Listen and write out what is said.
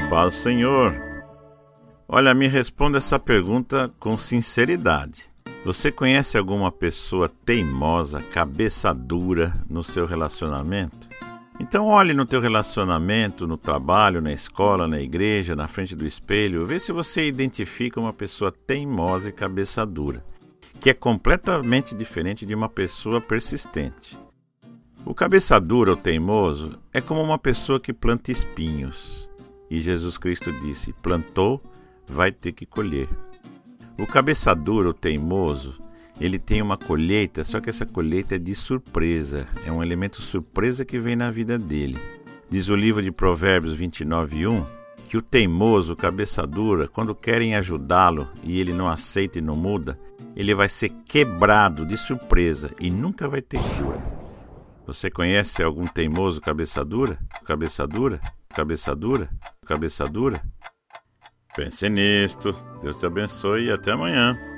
Paz, Senhor. Olha, me responda essa pergunta com sinceridade. Você conhece alguma pessoa teimosa, cabeça dura no seu relacionamento? Então olhe no teu relacionamento, no trabalho, na escola, na igreja, na frente do espelho, vê se você identifica uma pessoa teimosa e cabeça dura, que é completamente diferente de uma pessoa persistente. O cabeça dura ou teimoso é como uma pessoa que planta espinhos. E Jesus Cristo disse, plantou, vai ter que colher. O cabeça dura ou teimoso, ele tem uma colheita, só que essa colheita é de surpresa. É um elemento surpresa que vem na vida dele. Diz o livro de Provérbios 29:1, que o teimoso, cabeça dura, quando querem ajudá-lo e ele não aceita e não muda, ele vai ser quebrado de surpresa e nunca vai ter cura. Você conhece algum teimoso cabeça dura? Cabeça dura? Cabeça dura? Cabeça dura? Pense nisto. Deus te abençoe e até amanhã.